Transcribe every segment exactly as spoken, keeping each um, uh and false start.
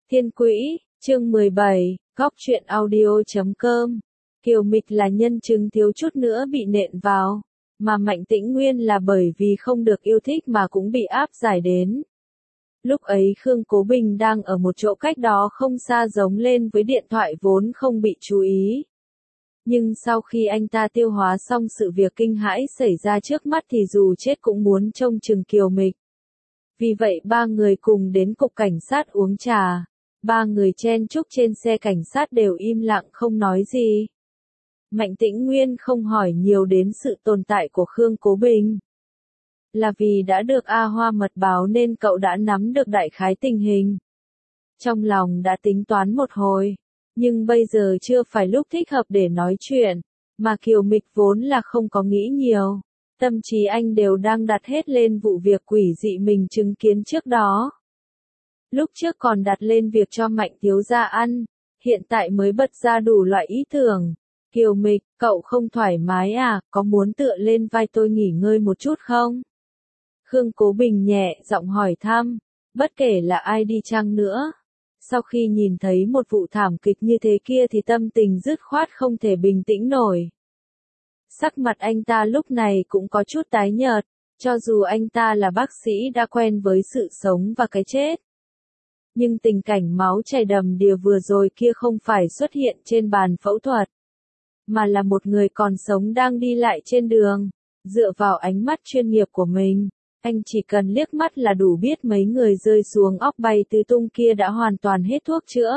Thiên Quỹ, chương mười bảy, góc truyện audio chấm com. Kiều Mịch là nhân chứng thiếu chút nữa bị nện vào, mà Mạnh Tĩnh Nguyên là bởi vì không được yêu thích mà cũng bị áp giải đến. Lúc ấy Khương Cố Bình đang ở một chỗ cách đó không xa giống lên với điện thoại vốn không bị chú ý. Nhưng sau khi anh ta tiêu hóa xong sự việc kinh hãi xảy ra trước mắt thì dù chết cũng muốn trông chừng Kiều Mịch. Vì vậy ba người cùng đến cục cảnh sát uống trà. Ba người chen chúc trên xe cảnh sát đều im lặng không nói gì. Mạnh Tĩnh Nguyên không hỏi nhiều đến sự tồn tại của Khương Cố Bình. Là vì đã được A Hoa mật báo nên cậu đã nắm được đại khái tình hình. Trong lòng đã tính toán một hồi, nhưng bây giờ chưa phải lúc thích hợp để nói chuyện, mà Kiều Mịch vốn là không có nghĩ nhiều. Tâm trí anh đều đang đặt hết lên vụ việc quỷ dị mình chứng kiến trước đó. Lúc trước còn đặt lên việc cho Mạnh thiếu gia ăn, hiện tại mới bật ra đủ loại ý tưởng. Kiều Mịch, cậu không thoải mái à, có muốn tựa lên vai tôi nghỉ ngơi một chút không? Khương Cố Bình nhẹ giọng hỏi thăm, bất kể là ai đi chăng nữa. Sau khi nhìn thấy một vụ thảm kịch như thế kia thì tâm tình dứt khoát không thể bình tĩnh nổi. Sắc mặt anh ta lúc này cũng có chút tái nhợt, cho dù anh ta là bác sĩ đã quen với sự sống và cái chết. Nhưng tình cảnh máu chảy đầm đìa vừa rồi kia không phải xuất hiện trên bàn phẫu thuật, mà là một người còn sống đang đi lại trên đường. Dựa vào ánh mắt chuyên nghiệp của mình, anh chỉ cần liếc mắt là đủ biết mấy người rơi xuống óc bay tứ tung kia đã hoàn toàn hết thuốc chữa.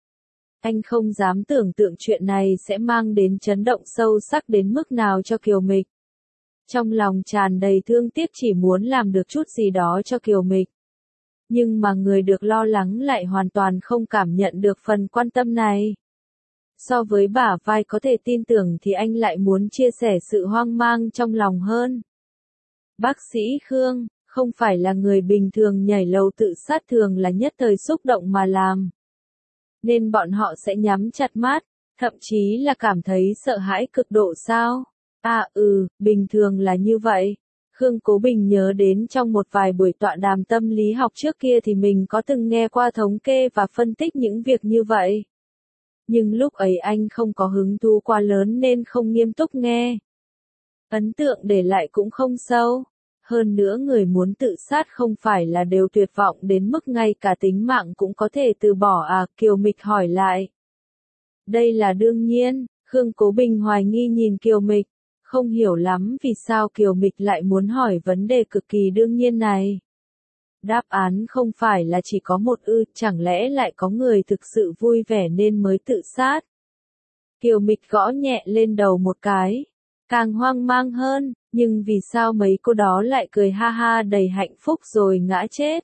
Anh không dám tưởng tượng chuyện này sẽ mang đến chấn động sâu sắc đến mức nào cho Kiều Mịch. Trong lòng tràn đầy thương tiếc chỉ muốn làm được chút gì đó cho Kiều Mịch. Nhưng mà người được lo lắng lại hoàn toàn không cảm nhận được phần quan tâm này. So với bả vai có thể tin tưởng thì anh lại muốn chia sẻ sự hoang mang trong lòng hơn. Bác sĩ Khương, không phải là người bình thường nhảy lầu tự sát thường là nhất thời xúc động mà làm. Nên bọn họ sẽ nhắm chặt mắt, thậm chí là cảm thấy sợ hãi cực độ sao? À ừ, bình thường là như vậy. Khương Cố Bình nhớ đến trong một vài buổi tọa đàm tâm lý học trước kia thì mình có từng nghe qua thống kê và phân tích những việc như vậy. Nhưng lúc ấy anh không có hứng thú quá lớn nên không nghiêm túc nghe. Ấn tượng để lại cũng không sâu. Hơn nữa người muốn tự sát không phải là đều tuyệt vọng đến mức ngay cả tính mạng cũng có thể từ bỏ à? Kiều Mịch hỏi lại. Đây là đương nhiên, Khương Cố Bình hoài nghi nhìn Kiều Mịch, không hiểu lắm vì sao Kiều Mịch lại muốn hỏi vấn đề cực kỳ đương nhiên này. Đáp án không phải là chỉ có một ư, chẳng lẽ lại có người thực sự vui vẻ nên mới tự sát. Kiều Mịch gõ nhẹ lên đầu một cái, càng hoang mang hơn, nhưng vì sao mấy cô đó lại cười ha ha đầy hạnh phúc rồi ngã chết.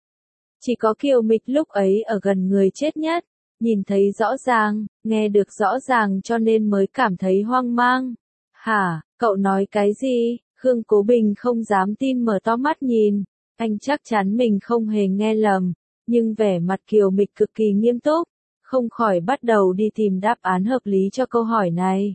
Chỉ có Kiều Mịch lúc ấy ở gần người chết nhất, nhìn thấy rõ ràng, nghe được rõ ràng cho nên mới cảm thấy hoang mang. Hả, cậu nói cái gì? Khương Cố Bình không dám tin mở to mắt nhìn. Anh chắc chắn mình không hề nghe lầm, nhưng vẻ mặt Kiều Mịch cực kỳ nghiêm túc, không khỏi bắt đầu đi tìm đáp án hợp lý cho câu hỏi này.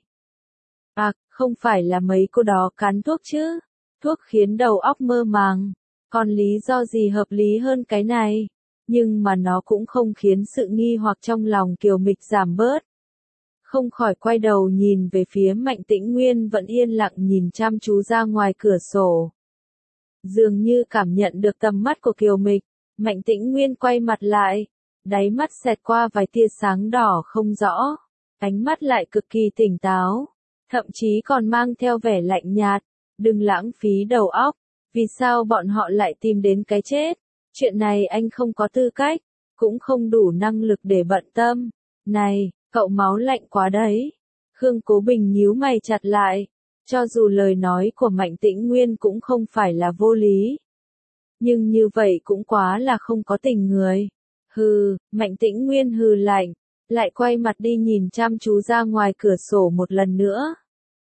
À, không phải là mấy cô đó cắn thuốc chứ? Thuốc khiến đầu óc mơ màng, còn lý do gì hợp lý hơn cái này? Nhưng mà nó cũng không khiến sự nghi hoặc trong lòng Kiều Mịch giảm bớt. Không khỏi quay đầu nhìn về phía Mạnh Tĩnh Nguyên vẫn yên lặng nhìn chăm chú ra ngoài cửa sổ. Dường như cảm nhận được tầm mắt của Kiều Mịch, Mạnh Tĩnh Nguyên quay mặt lại, đáy mắt xẹt qua vài tia sáng đỏ không rõ, ánh mắt lại cực kỳ tỉnh táo, thậm chí còn mang theo vẻ lạnh nhạt, đừng lãng phí đầu óc, vì sao bọn họ lại tìm đến cái chết, chuyện này anh không có tư cách, cũng không đủ năng lực để bận tâm, này, cậu máu lạnh quá đấy, Khương Cố Bình nhíu mày chặt lại. Cho dù lời nói của Mạnh Tĩnh Nguyên cũng không phải là vô lý. Nhưng như vậy cũng quá là không có tình người. Hừ, Mạnh Tĩnh Nguyên hừ lạnh, lại quay mặt đi nhìn chăm chú ra ngoài cửa sổ một lần nữa.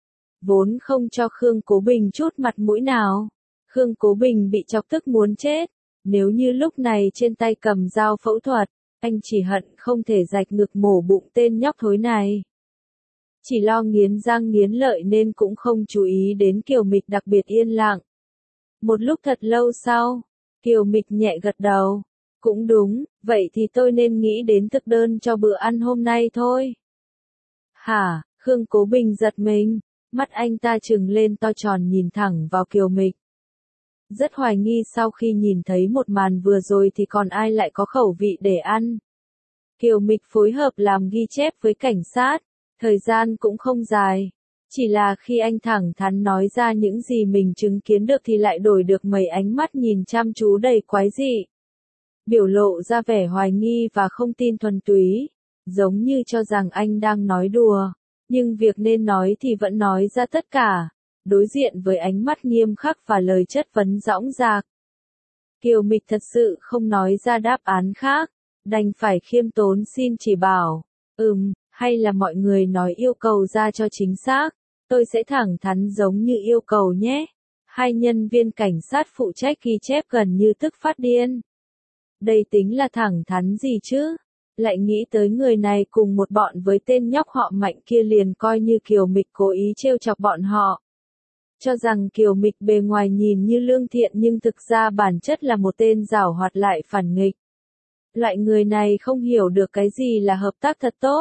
Vốn không cho Khương Cố Bình chút mặt mũi nào. Khương Cố Bình bị chọc tức muốn chết. Nếu như lúc này trên tay cầm dao phẫu thuật, anh chỉ hận không thể rạch ngực mổ bụng tên nhóc thối này. Chỉ lo nghiến răng nghiến lợi nên cũng không chú ý đến Kiều Mịch đặc biệt yên lặng. Một lúc thật lâu sau, Kiều Mịch nhẹ gật đầu, Cũng đúng, vậy thì tôi nên nghĩ đến thực đơn cho bữa ăn hôm nay thôi. Hả, Khương Cố Bình giật mình, mắt anh ta trừng lên to tròn nhìn thẳng vào Kiều Mịch. Rất hoài nghi sau khi nhìn thấy một màn vừa rồi thì còn ai lại có khẩu vị để ăn. Kiều Mịch phối hợp làm ghi chép với cảnh sát, thời gian cũng không dài. Chỉ là khi anh thẳng thắn nói ra những gì mình chứng kiến được thì lại đổi được mấy ánh mắt nhìn chăm chú đầy quái dị. Biểu lộ ra vẻ hoài nghi và không tin thuần túy, giống như cho rằng anh đang nói đùa, nhưng việc nên nói thì vẫn nói ra tất cả, đối diện với ánh mắt nghiêm khắc và lời chất vấn dõng dạc. Kiều Mịch thật sự không nói ra đáp án khác, đành phải khiêm tốn xin chỉ bảo, ừm, hay là mọi người nói yêu cầu ra cho chính xác, tôi sẽ thẳng thắn giống như yêu cầu nhé. Hai nhân viên cảnh sát phụ trách ghi chép gần như tức phát điên. Đây tính là thẳng thắn gì chứ? Lại nghĩ tới người này cùng một bọn với tên nhóc họ Mạnh kia liền coi như Kiều Mịch cố ý trêu chọc bọn họ. Cho rằng Kiều Mịch bề ngoài nhìn như lương thiện nhưng thực ra bản chất là một tên giảo hoạt lại phản nghịch. Loại người này không hiểu được cái gì là hợp tác thật tốt.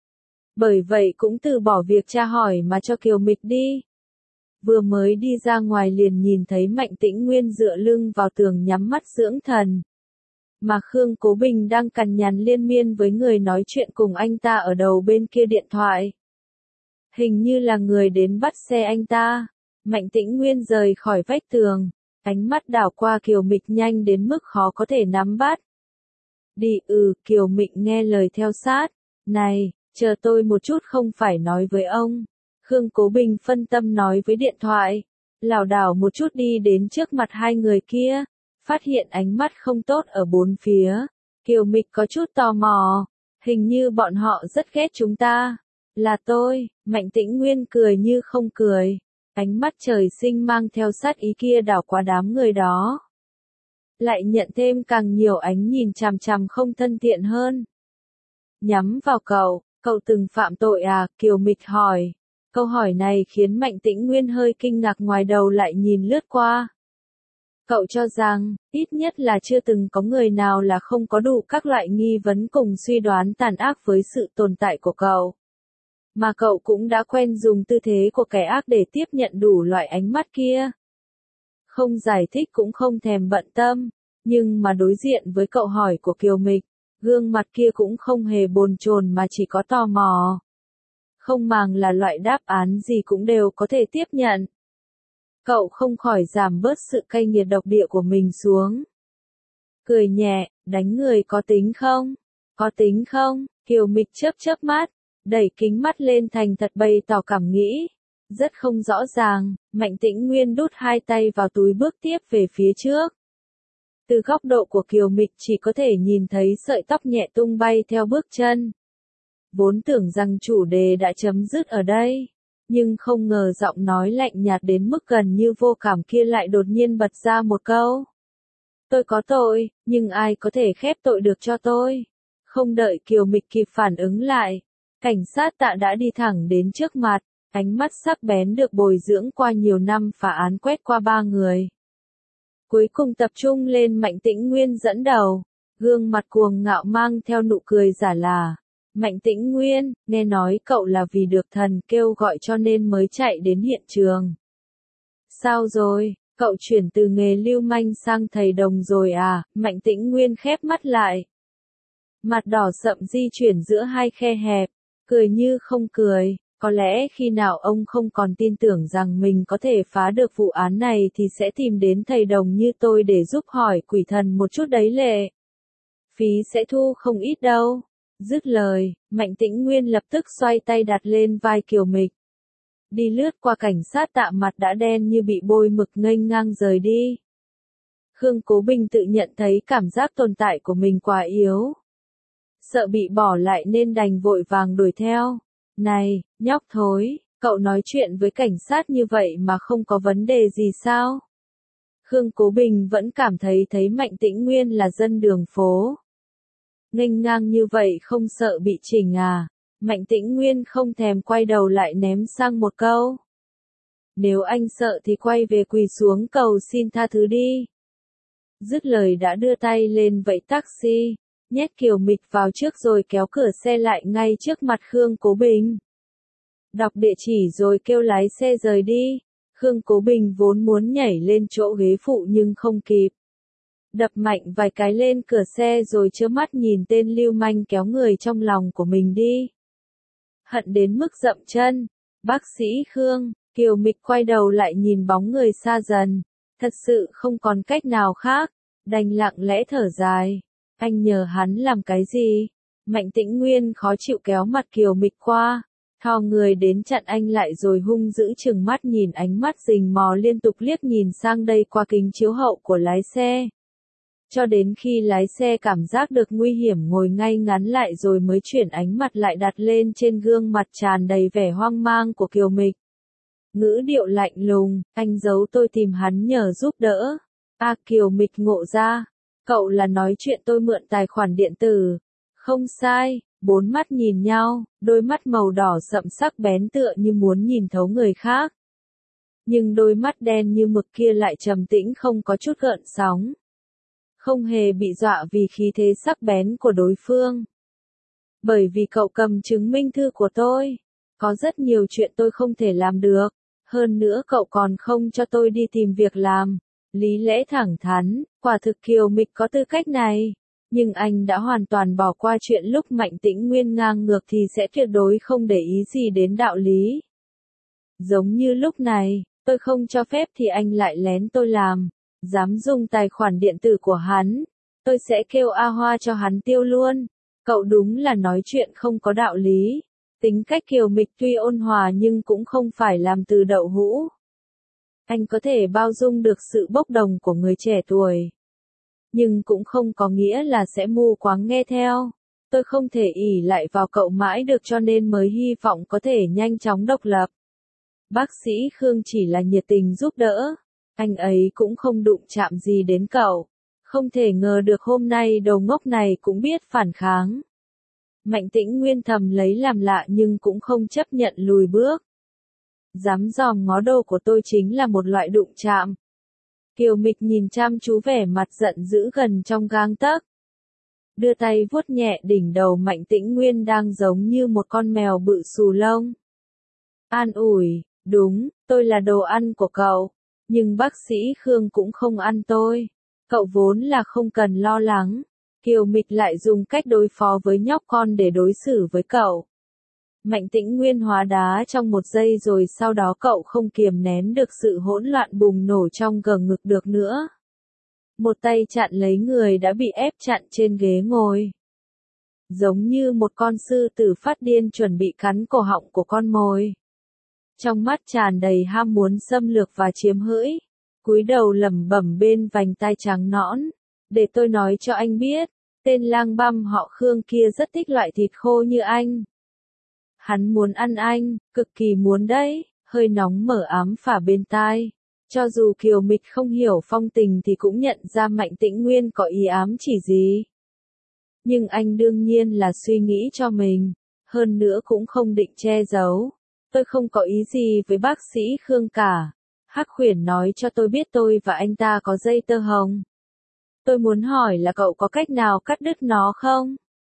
Bởi vậy cũng từ bỏ việc tra hỏi mà cho Kiều Mịch đi. Vừa mới đi ra ngoài liền nhìn thấy Mạnh Tĩnh Nguyên dựa lưng vào tường nhắm mắt dưỡng thần. Mà Khương Cố Bình đang cằn nhằn liên miên với người nói chuyện cùng anh ta ở đầu bên kia điện thoại. Hình như là người đến bắt xe anh ta. Mạnh Tĩnh Nguyên rời khỏi vách tường, ánh mắt đảo qua Kiều Mịch nhanh đến mức khó có thể nắm bắt. Đi ừ, Kiều Mịch nghe lời theo sát. Này, chờ tôi một chút không phải nói với ông. Khương Cố Bình phân tâm nói với điện thoại. Lảo đảo một chút đi đến trước mặt hai người kia. Phát hiện ánh mắt không tốt ở bốn phía. Kiều Mịch có chút tò mò. Hình như bọn họ rất ghét chúng ta. Là tôi, Mạnh Tĩnh Nguyên cười như không cười. Ánh mắt trời sinh mang theo sát ý kia đảo qua đám người đó. Lại nhận thêm càng nhiều ánh nhìn chằm chằm không thân thiện hơn. Nhắm vào cậu, cậu từng phạm tội à? Kiều Mịch hỏi. Câu hỏi này khiến Mạnh Tĩnh Nguyên hơi kinh ngạc ngoài đầu lại nhìn lướt qua. Cậu cho rằng, ít nhất là chưa từng có người nào là không có đủ các loại nghi vấn cùng suy đoán tàn ác với sự tồn tại của cậu. Mà cậu cũng đã quen dùng tư thế của kẻ ác để tiếp nhận đủ loại ánh mắt kia. Không giải thích cũng không thèm bận tâm, nhưng mà đối diện với cậu hỏi của Kiều Mịch, gương mặt kia cũng không hề bồn chồn mà chỉ có tò mò. Không màng là loại đáp án gì cũng đều có thể tiếp nhận. Cậu không khỏi giảm bớt sự cay nghiệt độc địa của mình xuống. Cười nhẹ, đánh người có tính không? Có tính không? Kiều Mịch chớp chớp mắt, đẩy kính mắt lên thành thật bày tỏ cảm nghĩ. Rất không rõ ràng, Mạnh Tĩnh Nguyên đút hai tay vào túi bước tiếp về phía trước. Từ góc độ của Kiều Mịch chỉ có thể nhìn thấy sợi tóc nhẹ tung bay theo bước chân. Vốn tưởng rằng chủ đề đã chấm dứt ở đây. Nhưng không ngờ giọng nói lạnh nhạt đến mức gần như vô cảm kia lại đột nhiên bật ra một câu. Tôi có tội, nhưng ai có thể khép tội được cho tôi? Không đợi Kiều Mịch kịp phản ứng lại. Cảnh sát Tạ đã đi thẳng đến trước mặt, ánh mắt sắc bén được bồi dưỡng qua nhiều năm phá án quét qua ba người. Cuối cùng tập trung lên Mạnh Tĩnh Nguyên dẫn đầu, gương mặt cuồng ngạo mang theo nụ cười giả là. Mạnh Tĩnh Nguyên, nghe nói cậu là vì được thần kêu gọi cho nên mới chạy đến hiện trường. Sao rồi, cậu chuyển từ nghề lưu manh sang thầy đồng rồi à? Mạnh Tĩnh Nguyên khép mắt lại. Mặt đỏ sậm di chuyển giữa hai khe hẹp, cười như không cười. Có lẽ khi nào ông không còn tin tưởng rằng mình có thể phá được vụ án này thì sẽ tìm đến thầy đồng như tôi để giúp hỏi quỷ thần một chút đấy lệ. Phí sẽ thu không ít đâu. Dứt lời, Mạnh Tĩnh Nguyên lập tức xoay tay đặt lên vai Kiều Mịch. Đi lướt qua cảnh sát Tạ mặt đã đen như bị bôi mực nghênh ngang rời đi. Khương Cố Bình tự nhận thấy cảm giác tồn tại của mình quá yếu. Sợ bị bỏ lại nên đành vội vàng đuổi theo. Này, nhóc thối, cậu nói chuyện với cảnh sát như vậy mà không có vấn đề gì sao? Khương Cố Bình vẫn cảm thấy thấy Mạnh Tĩnh Nguyên là dân đường phố. Nghênh ngang như vậy không sợ bị chỉnh à? Mạnh Tĩnh Nguyên không thèm quay đầu lại ném sang một câu. Nếu anh sợ thì quay về quỳ xuống cầu xin tha thứ đi. Dứt lời đã đưa tay lên vẫy taxi, nhét Kiều Mịch vào trước rồi kéo cửa xe lại ngay trước mặt Khương Cố Bình. Đọc địa chỉ rồi kêu lái xe rời đi. Khương Cố Bình vốn muốn nhảy lên chỗ ghế phụ nhưng không kịp. Đập mạnh vài cái lên cửa xe rồi trơ mắt nhìn tên lưu manh kéo người trong lòng của mình đi. Hận đến mức dậm chân. Bác sĩ Khương, Kiều Mịch quay đầu lại nhìn bóng người xa dần. Thật sự không còn cách nào khác, đành lặng lẽ thở dài. Anh nhờ hắn làm cái gì? Mạnh Tĩnh Nguyên khó chịu kéo mặt Kiều Mịch qua, thò người đến chặn anh lại rồi hung dữ trừng mắt nhìn, ánh mắt rình mò liên tục liếc nhìn sang đây qua kính chiếu hậu của lái xe. Cho đến khi lái xe cảm giác được nguy hiểm ngồi ngay ngắn lại rồi mới chuyển ánh mặt lại đặt lên trên gương mặt tràn đầy vẻ hoang mang của Kiều Mịch. Ngữ điệu lạnh lùng, anh giấu tôi tìm hắn nhờ giúp đỡ. A Kiều Mịch ngộ ra, cậu là nói chuyện tôi mượn tài khoản điện tử. Không sai, bốn mắt nhìn nhau, đôi mắt màu đỏ sậm sắc bén tựa như muốn nhìn thấu người khác. Nhưng đôi mắt đen như mực kia lại trầm tĩnh không có chút gợn sóng. Không hề bị dọa vì khí thế sắc bén của đối phương. Bởi vì cậu cầm chứng minh thư của tôi. Có rất nhiều chuyện tôi không thể làm được. Hơn nữa cậu còn không cho tôi đi tìm việc làm. Lý lẽ thẳng thắn, quả thực Kiều Mịch có tư cách này. Nhưng anh đã hoàn toàn bỏ qua chuyện lúc Mạnh Tĩnh Nguyên ngang ngược thì sẽ tuyệt đối không để ý gì đến đạo lý. Giống như lúc này, tôi không cho phép thì anh lại lén tôi làm. Dám dùng tài khoản điện tử của hắn, tôi sẽ kêu A Hoa cho hắn tiêu luôn. Cậu đúng là nói chuyện không có đạo lý. Tính cách Kiều Mịch tuy ôn hòa nhưng cũng không phải làm từ đậu hũ. Anh có thể bao dung được sự bốc đồng của người trẻ tuổi. Nhưng cũng không có nghĩa là sẽ mù quáng nghe theo. Tôi không thể ỷ lại vào cậu mãi được cho nên mới hy vọng có thể nhanh chóng độc lập. Bác sĩ Khương chỉ là nhiệt tình giúp đỡ. Anh ấy cũng không đụng chạm gì đến cậu. Không thể ngờ được hôm nay đầu ngốc này cũng biết phản kháng. Mạnh Tĩnh Nguyên thầm lấy làm lạ nhưng cũng không chấp nhận lùi bước. Dám dòm ngó đồ của tôi chính là một loại đụng chạm. Kiều Mịch nhìn chăm chú vẻ mặt giận dữ gần trong gang tấc. Đưa tay vuốt nhẹ đỉnh đầu Mạnh Tĩnh Nguyên đang giống như một con mèo bự xù lông. An ủi, đúng, tôi là đồ ăn của cậu. Nhưng bác sĩ Khương cũng không ăn tôi. Cậu vốn là không cần lo lắng. Kiều Mịch lại dùng cách đối phó với nhóc con để đối xử với cậu. Mạnh Tĩnh Nguyên hóa đá trong một giây rồi sau đó cậu không kiềm nén được sự hỗn loạn bùng nổ trong gờ ngực được nữa. Một tay chặn lấy người đã bị ép chặn trên ghế ngồi. Giống như một con sư tử phát điên chuẩn bị cắn cổ họng của con mồi. Trong mắt tràn đầy ham muốn xâm lược và chiếm hữu. Cúi đầu lẩm bẩm bên vành tai trắng nõn. Để tôi nói cho anh biết, tên lang băm họ Khương kia rất thích loại thịt khô như anh. Hắn muốn ăn anh, cực kỳ muốn đấy, hơi nóng mở ám phả bên tai. Cho dù Kiều Mịch không hiểu phong tình thì cũng nhận ra Mạnh Tĩnh Nguyên có ý ám chỉ gì. Nhưng anh đương nhiên là suy nghĩ cho mình, hơn nữa cũng không định che giấu. Tôi không có ý gì với bác sĩ Khương cả. Hắc Khuyển nói cho tôi biết tôi và anh ta có dây tơ hồng. Tôi muốn hỏi là cậu có cách nào cắt đứt nó không?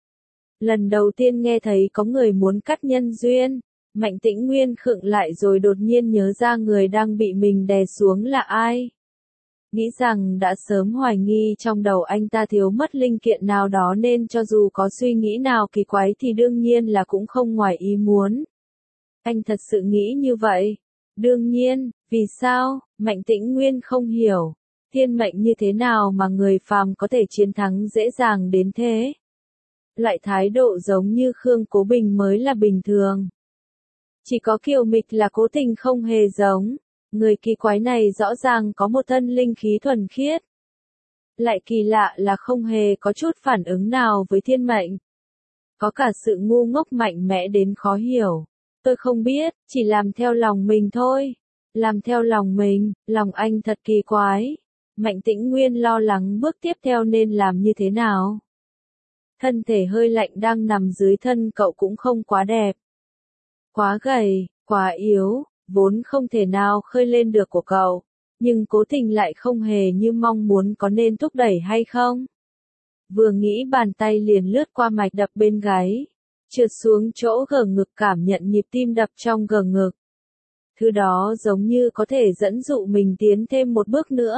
Lần đầu tiên nghe thấy có người muốn cắt nhân duyên, Mạnh Tĩnh Nguyên khựng lại rồi đột nhiên nhớ ra người đang bị mình đè xuống là ai. Nghĩ rằng đã sớm hoài nghi trong đầu anh ta thiếu mất linh kiện nào đó nên cho dù có suy nghĩ nào kỳ quái thì đương nhiên là cũng không ngoài ý muốn. Anh thật sự nghĩ như vậy. Đương nhiên, vì sao? Mạnh Tĩnh Nguyên không hiểu. Thiên mệnh như thế nào mà người phàm có thể chiến thắng dễ dàng đến thế? Loại thái độ giống như Khương Cố Bình mới là bình thường. Chỉ có Kiều Mịch là cố tình không hề giống. Người kỳ quái này rõ ràng có một thân linh khí thuần khiết. Lại kỳ lạ là không hề có chút phản ứng nào với thiên mệnh. Có cả sự ngu ngốc mạnh mẽ đến khó hiểu. Tôi không biết, chỉ làm theo lòng mình thôi. Làm theo lòng mình, lòng anh thật kỳ quái. Mạnh Tĩnh Nguyên lo lắng bước tiếp theo nên làm như thế nào. Thân thể hơi lạnh đang nằm dưới thân cậu cũng không quá đẹp. Quá gầy, quá yếu, vốn không thể nào khơi lên được của cậu. nhưng cố tình lại không hề như mong muốn, có nên thúc đẩy hay không? Vừa nghĩ bàn tay liền lướt qua mạch đập bên gáy, trượt xuống chỗ gờ ngực, cảm nhận nhịp tim đập trong gờ ngực. Thứ đó giống như có thể dẫn dụ mình tiến thêm một bước nữa.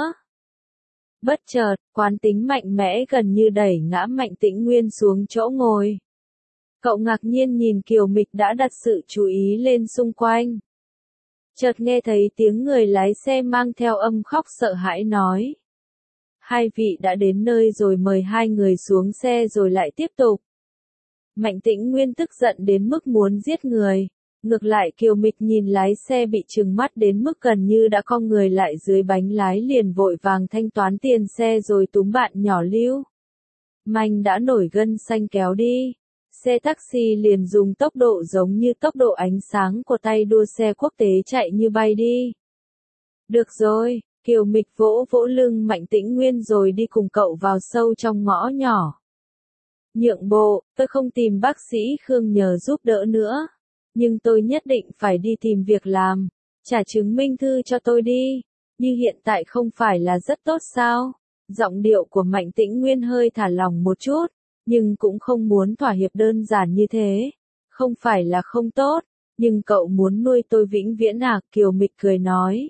Bất chợt, quán tính mạnh mẽ gần như đẩy ngã Mạnh Tĩnh Nguyên xuống chỗ ngồi. Cậu ngạc nhiên nhìn Kiều Mịch đã đặt sự chú ý lên xung quanh. Chợt nghe thấy tiếng người lái xe mang theo âm khóc sợ hãi nói. Hai vị đã đến nơi rồi, mời hai người xuống xe rồi lại tiếp tục. Mạnh Tĩnh Nguyên tức giận đến mức muốn giết người. Ngược lại Kiều Mịch nhìn lái xe bị trừng mắt đến mức gần như đã cong người lại dưới bánh lái, liền vội vàng thanh toán tiền xe rồi túm bạn nhỏ Lưu Manh đã nổi gân xanh kéo đi. Xe taxi liền dùng tốc độ giống như tốc độ ánh sáng của tay đua xe quốc tế chạy như bay đi. Được rồi, Kiều Mịch vỗ vỗ lưng Mạnh Tĩnh Nguyên rồi đi cùng cậu vào sâu trong ngõ nhỏ. Nhượng bộ, tôi không tìm bác sĩ Khương nhờ giúp đỡ nữa. Nhưng tôi nhất định phải đi tìm việc làm. Trả chứng minh thư cho tôi đi. Như hiện tại không phải là rất tốt sao? Giọng điệu của Mạnh Tĩnh Nguyên hơi thả lỏng một chút, nhưng cũng không muốn thỏa hiệp đơn giản như thế. Không phải là không tốt, nhưng cậu muốn nuôi tôi vĩnh viễn à? Kiều Mịch cười nói.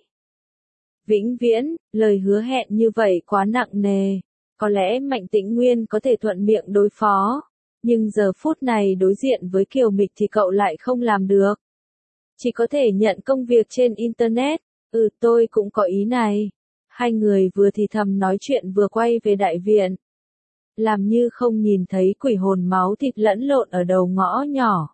Vĩnh viễn, lời hứa hẹn như vậy quá nặng nề. Có lẽ Mạnh Tĩnh Nguyên có thể thuận miệng đối phó. Nhưng giờ phút này đối diện với Kiều Mịch thì cậu lại không làm được. Chỉ có thể nhận công việc trên Internet. Ừ, tôi cũng có ý này. Hai người vừa thì thầm nói chuyện vừa quay về đại viện. Làm như không nhìn thấy quỷ hồn máu thịt lẫn lộn ở đầu ngõ nhỏ.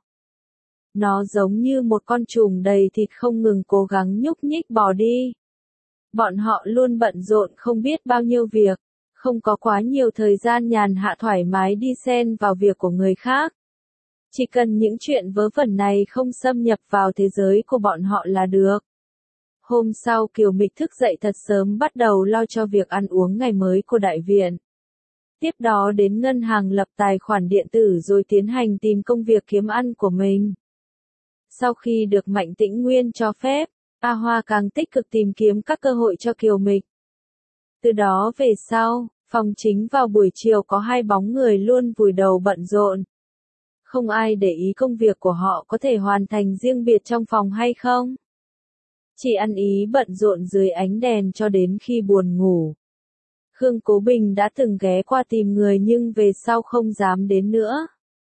Nó giống như một con trùng đầy thịt không ngừng cố gắng nhúc nhích bò đi. Bọn họ luôn bận rộn không biết bao nhiêu việc. Không có quá nhiều thời gian nhàn hạ thoải mái đi xen vào việc của người khác. Chỉ cần những chuyện vớ vẩn này không xâm nhập vào thế giới của bọn họ là được. Hôm sau Kiều Mịch thức dậy thật sớm, bắt đầu lo cho việc ăn uống ngày mới của đại viện. Tiếp đó đến ngân hàng lập tài khoản điện tử rồi tiến hành tìm công việc kiếm ăn của mình. Sau khi được Mạnh Tĩnh Nguyên cho phép, A Hoa càng tích cực tìm kiếm các cơ hội cho Kiều Mịch. Từ đó về sau, phòng chính vào buổi chiều có hai bóng người luôn vùi đầu bận rộn. Không ai để ý công việc của họ có thể hoàn thành riêng biệt trong phòng hay không. Chỉ ăn ý bận rộn dưới ánh đèn cho đến khi buồn ngủ. Khương Cố Bình đã từng ghé qua tìm người nhưng về sau không dám đến nữa.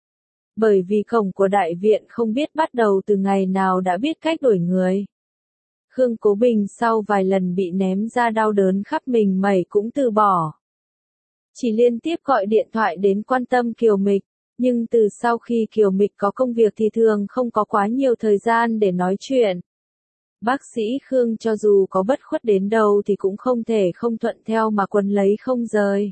Bởi vì cổng của đại viện không biết bắt đầu từ ngày nào đã biết cách đuổi người. Khương Cố Bình sau vài lần bị ném ra đau đớn khắp mình mẩy cũng từ bỏ. Chỉ liên tiếp gọi điện thoại đến quan tâm Kiều Mịch, nhưng từ sau khi Kiều Mịch có công việc thì thường không có quá nhiều thời gian để nói chuyện. Bác sĩ Khương cho dù có bất khuất đến đâu thì cũng không thể không thuận theo mà quấn lấy không rời.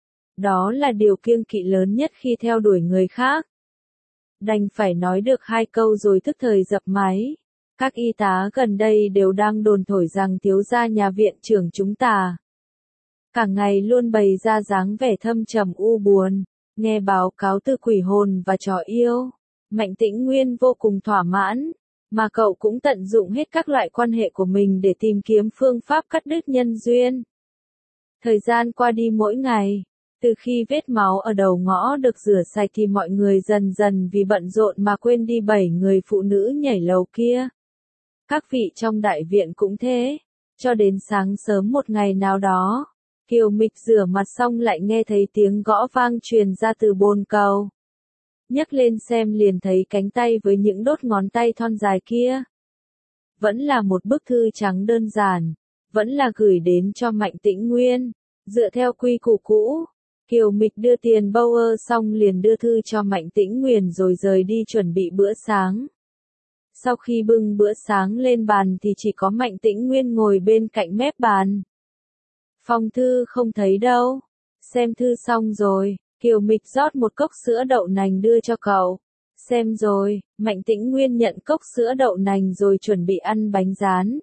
Đó là điều kiêng kỵ lớn nhất khi theo đuổi người khác. Đành phải nói được hai câu rồi tức thời dập máy. Các y tá gần đây đều đang đồn thổi rằng thiếu gia nhà viện trưởng chúng ta cả ngày luôn bày ra dáng vẻ thâm trầm u buồn. Nghe báo cáo từ quỷ hồn và trò yêu, Mạnh Tĩnh Nguyên vô cùng thỏa mãn, mà cậu cũng tận dụng hết các loại quan hệ của mình để tìm kiếm phương pháp cắt đứt nhân duyên. Thời gian qua đi mỗi ngày, từ khi vết máu ở đầu ngõ được rửa sạch thì mọi người dần dần vì bận rộn mà quên đi bảy người phụ nữ nhảy lầu kia. Các vị trong đại viện cũng thế, cho đến sáng sớm một ngày nào đó, Kiều Mịch rửa mặt xong lại nghe thấy tiếng gõ vang truyền ra từ bồn cầu. Nhấc lên xem liền thấy cánh tay với những đốt ngón tay thon dài kia. Vẫn là một bức thư trắng đơn giản, vẫn là gửi đến cho Mạnh Tĩnh Nguyên. Dựa theo quy củ cũ, Kiều Mịch đưa tiền Bauer xong liền đưa thư cho Mạnh Tĩnh Nguyên rồi rời đi chuẩn bị bữa sáng. Sau khi bưng bữa sáng lên bàn thì chỉ có Mạnh Tĩnh Nguyên ngồi bên cạnh mép bàn. Phong thư không thấy đâu. Xem thư xong rồi, Kiều Mịch rót một cốc sữa đậu nành đưa cho cậu. Xem rồi, Mạnh Tĩnh Nguyên nhận cốc sữa đậu nành rồi chuẩn bị ăn bánh rán.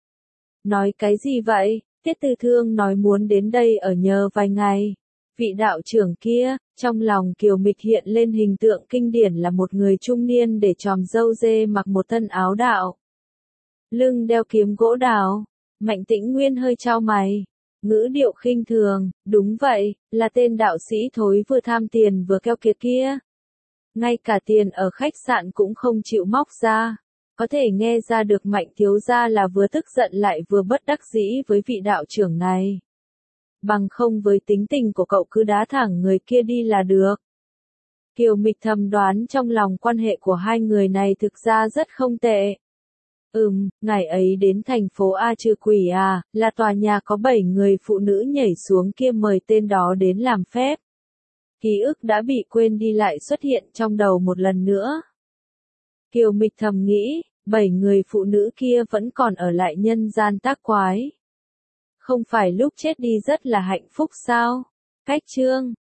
Nói cái gì vậy? Tiết Tư Thương nói muốn đến đây ở nhờ vài ngày. Vị đạo trưởng kia, trong lòng Kiều Mịch hiện lên hình tượng kinh điển là một người trung niên để tròm râu dê mặc một thân áo đạo. Lưng đeo kiếm gỗ đào, Mạnh Tĩnh Nguyên hơi chau mày. Ngữ điệu khinh thường, đúng vậy, là tên đạo sĩ thối vừa tham tiền vừa keo kiệt kia. Ngay cả tiền ở khách sạn cũng không chịu móc ra. Có thể nghe ra được Mạnh thiếu gia là vừa tức giận lại vừa bất đắc dĩ với vị đạo trưởng này. Bằng không với tính tình của cậu cứ đá thẳng người kia đi là được. Kiều Mịch thầm đoán trong lòng quan hệ của hai người này thực ra rất không tệ. Ừm, ngày ấy đến thành phố A Trừ Quỷ à, là tòa nhà có bảy người phụ nữ nhảy xuống kia mời tên đó đến làm phép. Ký ức đã bị quên đi lại xuất hiện trong đầu một lần nữa. Kiều Mịch thầm nghĩ, bảy người phụ nữ kia vẫn còn ở lại nhân gian tác quái. Không phải lúc chết đi rất là hạnh phúc sao? Cách chương